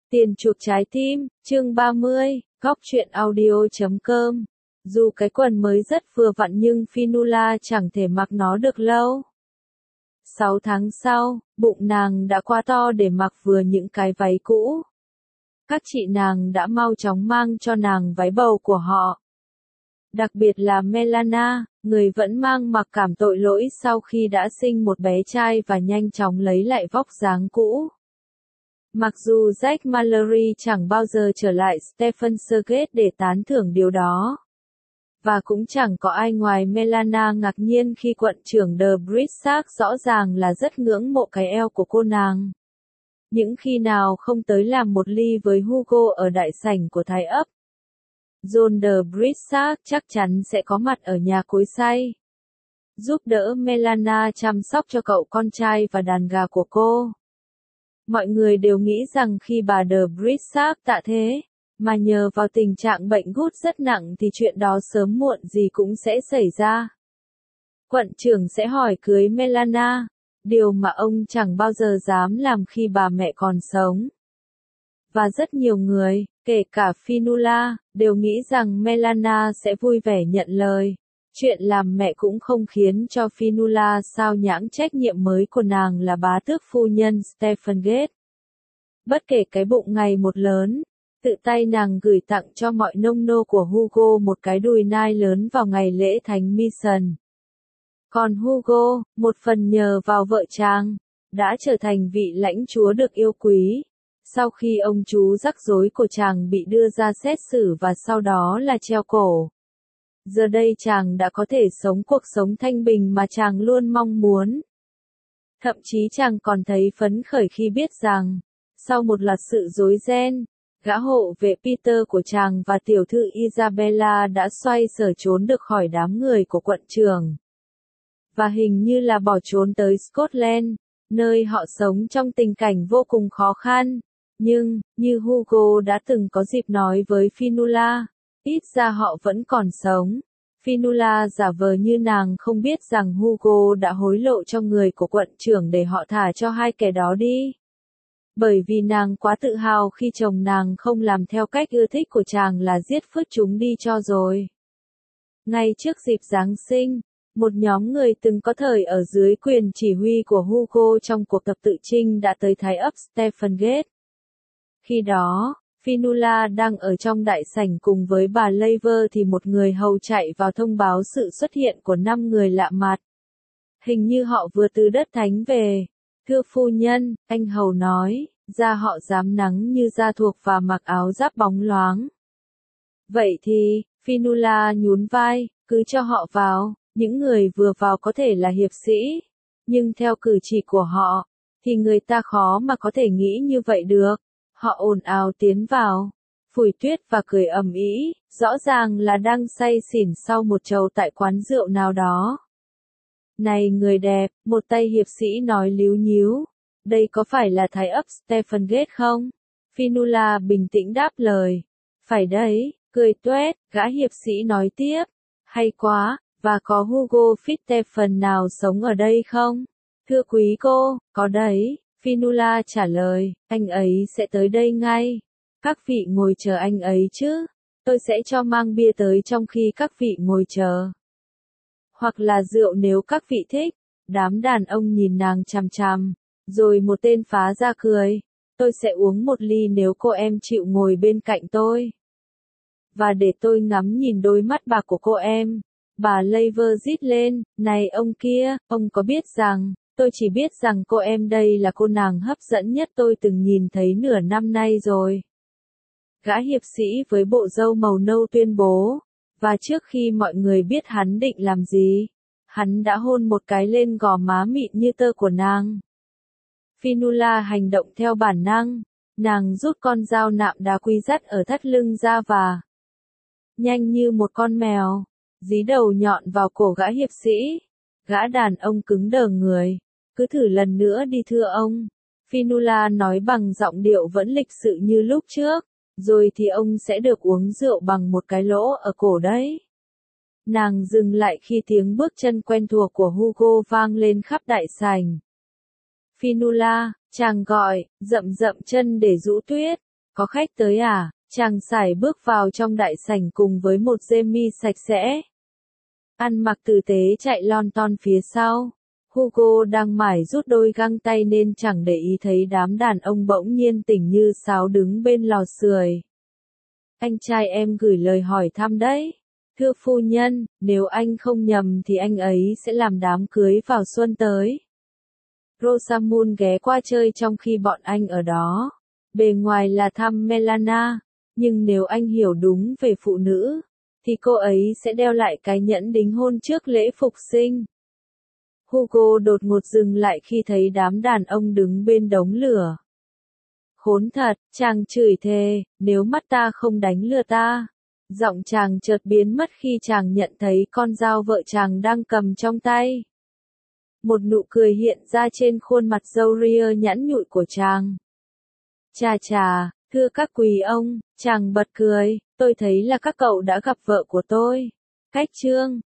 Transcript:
Tiền chuộc trái tim, chương 30, góc truyện audio.com. Dù cái quần mới rất vừa vặn nhưng Fionnuala chẳng thể mặc nó được lâu. 6 tháng sau, bụng nàng đã quá to để mặc vừa những cái váy cũ. Các chị nàng đã mau chóng mang cho nàng váy bầu của họ. Đặc biệt là Melana, người vẫn mang mặc cảm tội lỗi sau khi đã sinh một bé trai và nhanh chóng lấy lại vóc dáng cũ. Mặc dù Jack Mallory chẳng bao giờ trở lại Stephen Surgate để tán thưởng điều đó. Và cũng chẳng có ai ngoài Melana ngạc nhiên khi quận trưởng The Bridge rõ ràng là rất ngưỡng mộ cái eo của cô nàng. Những khi nào không tới làm một ly với Hugo ở đại sảnh của Thái ấp, John The Bridge chắc chắn sẽ có mặt ở nhà cối xay, giúp đỡ Melana chăm sóc cho cậu con trai và đàn gà của cô. Mọi người đều nghĩ rằng khi bà The Bridge tạ thế, mà nhờ vào tình trạng bệnh gút rất nặng thì chuyện đó sớm muộn gì cũng sẽ xảy ra. Quận trưởng sẽ hỏi cưới Melana, điều mà ông chẳng bao giờ dám làm khi bà mẹ còn sống. Và rất nhiều người, kể cả Fionnuala, đều nghĩ rằng Melana sẽ vui vẻ nhận lời. Chuyện làm mẹ cũng không khiến cho Fionnuala sao nhãng trách nhiệm mới của nàng là bá tước phu nhân Stephen Gate. Bất kể cái bụng ngày một lớn, tự tay nàng gửi tặng cho mọi nông nô của Hugo một cái đùi nai lớn vào ngày lễ thánh Mission. Còn Hugo, một phần nhờ vào vợ chàng, đã trở thành vị lãnh chúa được yêu quý. Sau khi ông chú rắc rối của chàng bị đưa ra xét xử và sau đó là treo cổ. Giờ đây chàng đã có thể sống cuộc sống thanh bình mà chàng luôn mong muốn. Thậm chí chàng còn thấy phấn khởi khi biết rằng, sau một loạt sự rối ren, gã hộ vệ Peter của chàng và tiểu thư Isabella đã xoay sở trốn được khỏi đám người của quận trưởng. Và hình như là bỏ trốn tới Scotland, nơi họ sống trong tình cảnh vô cùng khó khăn. Nhưng, như Hugo đã từng có dịp nói với Fionnuala, ít ra họ vẫn còn sống. Fionnuala giả vờ như nàng không biết rằng Hugo đã hối lộ cho người của quận trưởng để họ thả cho hai kẻ đó đi. Bởi vì nàng quá tự hào khi chồng nàng không làm theo cách ưa thích của chàng là giết phứt chúng đi cho rồi. Ngay trước dịp Giáng sinh, một nhóm người từng có thời ở dưới quyền chỉ huy của Hugo trong cuộc tập tự chinh đã tới Thái ấp Stephen Gate. Khi đó, Fionnuala đang ở trong đại sảnh cùng với bà Laver thì một người hầu chạy vào thông báo sự xuất hiện của 5 người lạ mặt. Hình như họ vừa từ đất thánh về. Thưa phu nhân, anh hầu nói, da họ rám nắng như da thuộc và mặc áo giáp bóng loáng. Vậy thì, Fionnuala nhún vai, cứ cho họ vào, những người vừa vào có thể là hiệp sĩ. Nhưng theo cử chỉ của họ, thì người ta khó mà có thể nghĩ như vậy được. Họ ồn ào tiến vào, phủi tuyết và cười ầm ĩ, rõ ràng là đang say xỉn sau một chầu tại quán rượu nào đó. Này người đẹp, một tay hiệp sĩ nói líu nhíu, đây có phải là Thái ấp Stephen Gate không? Fionnuala bình tĩnh đáp lời. Phải đấy, cười tuét, gã hiệp sĩ nói tiếp. Hay quá, và có Hugo Fitzstephen nào sống ở đây không? Thưa quý cô, có đấy. Fionnuala trả lời, anh ấy sẽ tới đây ngay. Các vị ngồi chờ anh ấy chứ. Tôi sẽ cho mang bia tới trong khi các vị ngồi chờ. Hoặc là rượu nếu các vị thích. Đám đàn ông nhìn nàng chằm chằm. Rồi một tên phá ra cười. Tôi sẽ uống một ly nếu cô em chịu ngồi bên cạnh tôi. Và để tôi ngắm nhìn đôi mắt bạc của cô em. Bà Laver rít lên, này ông kia, ông có biết rằng, tôi chỉ biết rằng cô em đây là cô nàng hấp dẫn nhất tôi từng nhìn thấy nửa năm nay rồi. Gã hiệp sĩ với bộ râu màu nâu tuyên bố, và trước khi mọi người biết hắn định làm gì, hắn đã hôn một cái lên gò má mịn như tơ của nàng. Fionnuala hành động theo bản năng, nàng rút con dao nạm đá quý dắt ở thắt lưng ra và nhanh như một con mèo, dí đầu nhọn vào cổ gã hiệp sĩ. Gã đàn ông cứng đờ người. Cứ thử lần nữa đi thưa ông. Fionnuala nói bằng giọng điệu vẫn lịch sự như lúc trước. Rồi thì ông sẽ được uống rượu bằng một cái lỗ ở cổ đấy. Nàng dừng lại khi tiếng bước chân quen thuộc của Hugo vang lên khắp đại sảnh. Fionnuala, chàng gọi, dậm dậm chân để rũ tuyết. có khách tới à? Chàng sải bước vào trong đại sảnh cùng với một Jamie sạch sẽ. Ăn mặc tử tế chạy lon ton phía sau. Hugo đang mải rút đôi găng tay nên chẳng để ý thấy đám đàn ông bỗng nhiên tỉnh như sáo đứng bên lò sưởi. Anh trai em gửi lời hỏi thăm đấy. Thưa phu nhân, nếu anh không nhầm thì anh ấy sẽ làm đám cưới vào xuân tới. Rosamund ghé qua chơi trong khi bọn anh ở đó. Bề ngoài là thăm Melana, nhưng nếu anh hiểu đúng về phụ nữ, thì cô ấy sẽ đeo lại cái nhẫn đính hôn trước lễ phục sinh. Hugo đột ngột dừng lại khi thấy đám đàn ông đứng bên đống lửa. Khốn thật, chàng chửi thề, nếu mắt ta không đánh lừa ta. Giọng chàng chợt biến mất khi chàng nhận thấy con dao vợ chàng đang cầm trong tay. Một nụ cười hiện ra trên khuôn mặt râu ria nhẵn nhụi của chàng. Chà chà, thưa các quý ông, chàng bật cười, tôi thấy là các cậu đã gặp vợ của tôi. Cách chương